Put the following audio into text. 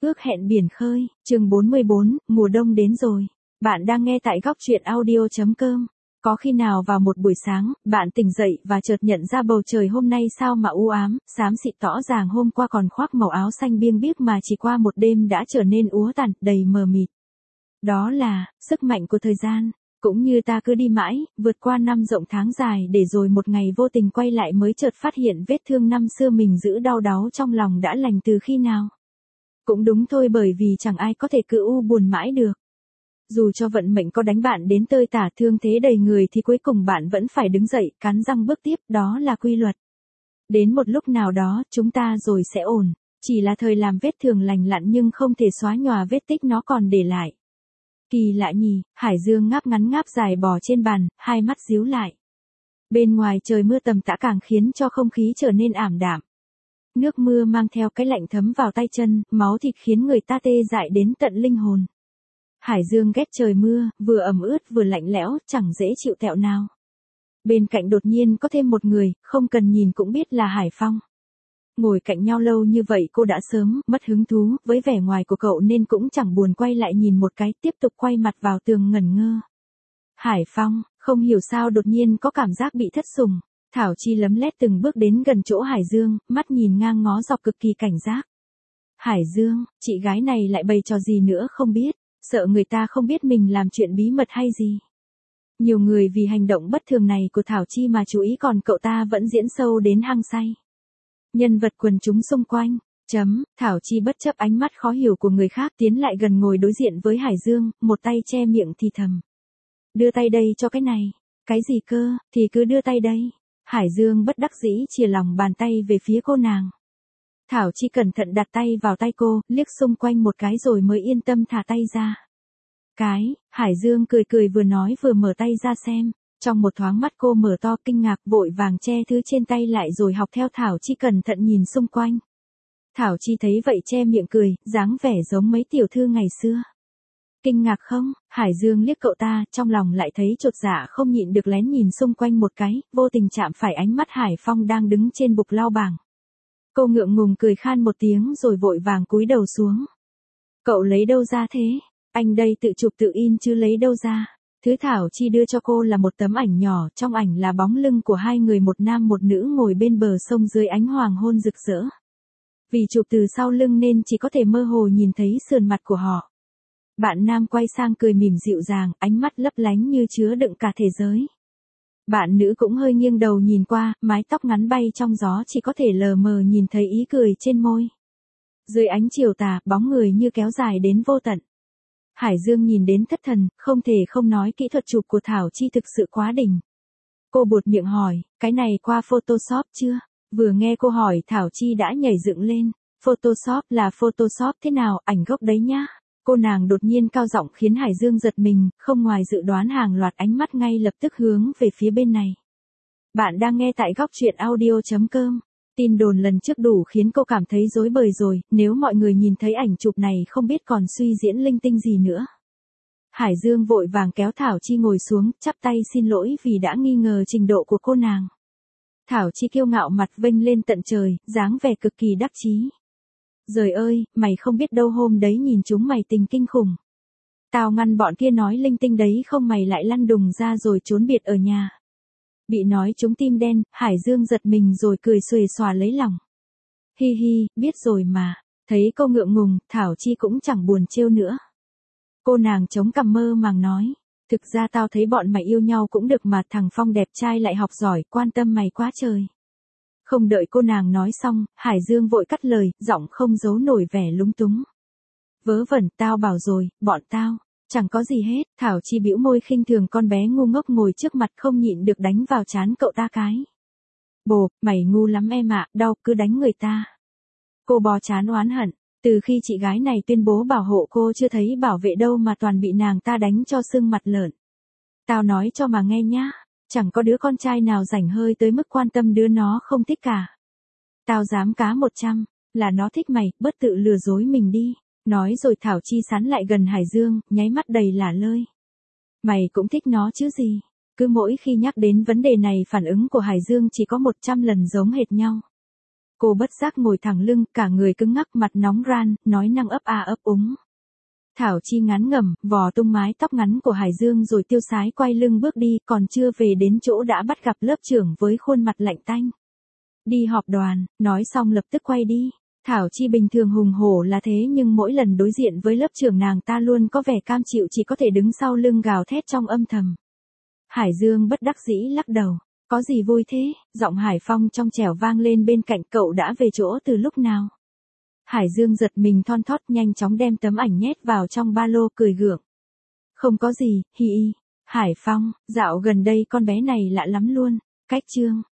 Ước hẹn biển khơi, chương 44, mùa đông đến rồi. Bạn đang nghe tại góc truyện audio.com. Có khi nào vào một buổi sáng, bạn tỉnh dậy và chợt nhận ra bầu trời hôm nay sao mà u ám, xám xịt rõ ràng hôm qua còn khoác màu áo xanh biêng biếc mà chỉ qua một đêm đã trở nên úa tàn, đầy mờ mịt. Đó là, sức mạnh của thời gian. Cũng như ta cứ đi mãi, vượt qua năm rộng tháng dài để rồi một ngày vô tình quay lại mới chợt phát hiện vết thương năm xưa mình giữ đau đáu trong lòng đã lành từ khi nào. Cũng đúng thôi, bởi vì chẳng ai có thể cứ u buồn mãi được. Dù cho vận mệnh có đánh bạn đến tơi tả, thương thế đầy người thì cuối cùng bạn vẫn phải đứng dậy, cắn răng bước tiếp, đó là quy luật. Đến một lúc nào đó, chúng ta rồi sẽ ổn, chỉ là thời làm vết thương lành lặn nhưng không thể xóa nhòa vết tích nó còn để lại. Kỳ lạ nhỉ, Hải Dương ngáp ngắn ngáp dài bò trên bàn, hai mắt díu lại. Bên ngoài trời mưa tầm tã càng khiến cho không khí trở nên ảm đạm. Nước mưa mang theo cái lạnh thấm vào tay chân, máu thịt khiến người ta tê dại đến tận linh hồn. Hải Dương ghét trời mưa, vừa ẩm ướt vừa lạnh lẽo, chẳng dễ chịu tẹo nào. Bên cạnh đột nhiên có thêm một người, không cần nhìn cũng biết là Hải Phong. Ngồi cạnh nhau lâu như vậy cô đã sớm mất hứng thú với vẻ ngoài của cậu nên cũng chẳng buồn quay lại nhìn một cái, tiếp tục quay mặt vào tường ngẩn ngơ. Hải Phong, không hiểu sao đột nhiên có cảm giác bị thất sủng. Thảo Chi lấm lét từng bước đến gần chỗ Hải Dương, mắt nhìn ngang ngó dọc cực kỳ cảnh giác. Hải Dương, chị gái này lại bày trò gì nữa không biết, sợ người ta không biết mình làm chuyện bí mật hay gì. Nhiều người vì hành động bất thường này của Thảo Chi mà chú ý, còn cậu ta vẫn diễn sâu đến hăng say. Nhân vật quần chúng xung quanh, Thảo Chi bất chấp ánh mắt khó hiểu của người khác tiến lại gần ngồi đối diện với Hải Dương, một tay che miệng thì thầm. Đưa tay đây cho cái này. Cái gì cơ, thì cứ đưa tay đây. Hải Dương bất đắc dĩ chìa lòng bàn tay về phía cô nàng. Thảo Chi cẩn thận đặt tay vào tay cô, liếc xung quanh một cái rồi mới yên tâm thả tay ra. Hải Dương cười cười vừa nói vừa mở tay ra xem. Trong một thoáng mắt cô mở to kinh ngạc, vội vàng che thứ trên tay lại rồi học theo Thảo Chi cẩn thận nhìn xung quanh. Thảo Chi thấy vậy che miệng cười, dáng vẻ giống mấy tiểu thư ngày xưa. Kinh ngạc không? Hải Dương liếc cậu ta, trong lòng lại thấy chột dạ không nhịn được lén nhìn xung quanh một cái, vô tình chạm phải ánh mắt Hải Phong đang đứng trên bục lau bảng. Cô ngượng ngùng cười khan một tiếng rồi vội vàng cúi đầu xuống. Cậu lấy đâu ra thế? Anh đây tự chụp tự in chứ lấy đâu ra? Thứ Thảo Chi đưa cho cô là một tấm ảnh nhỏ, trong ảnh là bóng lưng của hai người, một nam một nữ ngồi bên bờ sông dưới ánh hoàng hôn rực rỡ. Vì chụp từ sau lưng nên chỉ có thể mơ hồ nhìn thấy sườn mặt của họ. Bạn nam quay sang cười mỉm dịu dàng, ánh mắt lấp lánh như chứa đựng cả thế giới. Bạn nữ cũng hơi nghiêng đầu nhìn qua, mái tóc ngắn bay trong gió chỉ có thể lờ mờ nhìn thấy ý cười trên môi. Dưới ánh chiều tà, bóng người như kéo dài đến vô tận. Hải Dương nhìn đến thất thần, không thể không nói kỹ thuật chụp của Thảo Chi thực sự quá đỉnh. Cô buột miệng hỏi, cái này qua Photoshop chưa? Vừa nghe cô hỏi Thảo Chi đã nhảy dựng lên. Photoshop là Photoshop thế nào, ảnh gốc đấy nhá. Cô nàng đột nhiên cao giọng khiến Hải Dương giật mình, không ngoài dự đoán hàng loạt ánh mắt ngay lập tức hướng về phía bên này. Bạn đang nghe tại góc truyện audio.com. Tin đồn lần trước đủ khiến cô cảm thấy rối bời rồi, nếu mọi người nhìn thấy ảnh chụp này không biết còn suy diễn linh tinh gì nữa. Hải Dương vội vàng kéo Thảo Chi ngồi xuống, chắp tay xin lỗi vì đã nghi ngờ trình độ của cô nàng. Thảo Chi kiêu ngạo mặt vênh lên tận trời, dáng vẻ cực kỳ đắc chí. Giời ơi, mày không biết đâu, hôm đấy nhìn chúng mày tình kinh khủng. Tao ngăn bọn kia nói linh tinh đấy không mày lại lăn đùng ra rồi trốn biệt ở nhà. Bị nói trúng tim đen, Hải Dương giật mình rồi cười xuề xòa lấy lòng. Hi hi, biết rồi mà. Thấy cô ngượng ngùng, Thảo Chi cũng chẳng buồn trêu nữa. Cô nàng chống cằm mơ màng nói. Thực ra tao thấy bọn mày yêu nhau cũng được mà, thằng Phong đẹp trai lại học giỏi, quan tâm mày quá trời. Không đợi cô nàng nói xong, Hải Dương vội cắt lời, giọng không giấu nổi vẻ lúng túng. Vớ vẩn, tao bảo rồi, bọn tao, chẳng có gì hết. Thảo Chi bĩu môi khinh thường con bé ngu ngốc ngồi trước mặt, không nhịn được đánh vào trán cậu ta cái. Bồ, mày ngu lắm em ạ, đau cứ đánh người ta. Cô bò trán oán hận, từ khi chị gái này tuyên bố bảo hộ cô chưa thấy bảo vệ đâu mà toàn bị nàng ta đánh cho sưng mặt lợn. Tao nói cho mà nghe nhá. Chẳng có đứa con trai nào rảnh hơi tới mức quan tâm đứa nó không thích cả. Tao dám cá 100, là nó thích mày, bớt tự lừa dối mình đi. Nói rồi Thảo Chi sán lại gần Hải Dương, nháy mắt đầy lả lơi. Mày cũng thích nó chứ gì. Cứ mỗi khi nhắc đến vấn đề này phản ứng của Hải Dương chỉ có 100 lần giống hệt nhau. Cô bất giác ngồi thẳng lưng, cả người cứng ngắc, mặt nóng ran, nói năng ấp a ấp úng. Thảo Chi ngán ngẩm, vò tung mái tóc ngắn của Hải Dương rồi tiêu sái quay lưng bước đi, còn chưa về đến chỗ đã bắt gặp lớp trưởng với khuôn mặt lạnh tanh. Đi họp đoàn, nói xong lập tức quay đi. Thảo Chi bình thường hùng hổ là thế nhưng mỗi lần đối diện với lớp trưởng nàng ta luôn có vẻ cam chịu, chỉ có thể đứng sau lưng gào thét trong âm thầm. Hải Dương bất đắc dĩ lắc đầu. Có gì vui thế? Giọng Hải Phong trong trẻo vang lên bên cạnh, cậu đã về chỗ từ lúc nào? Hải Dương giật mình thon thót, nhanh chóng đem tấm ảnh nhét vào trong ba lô, cười gượng. Không có gì, hi hi. Hải Phong, dạo gần đây con bé này lạ lắm luôn. Cách Trương.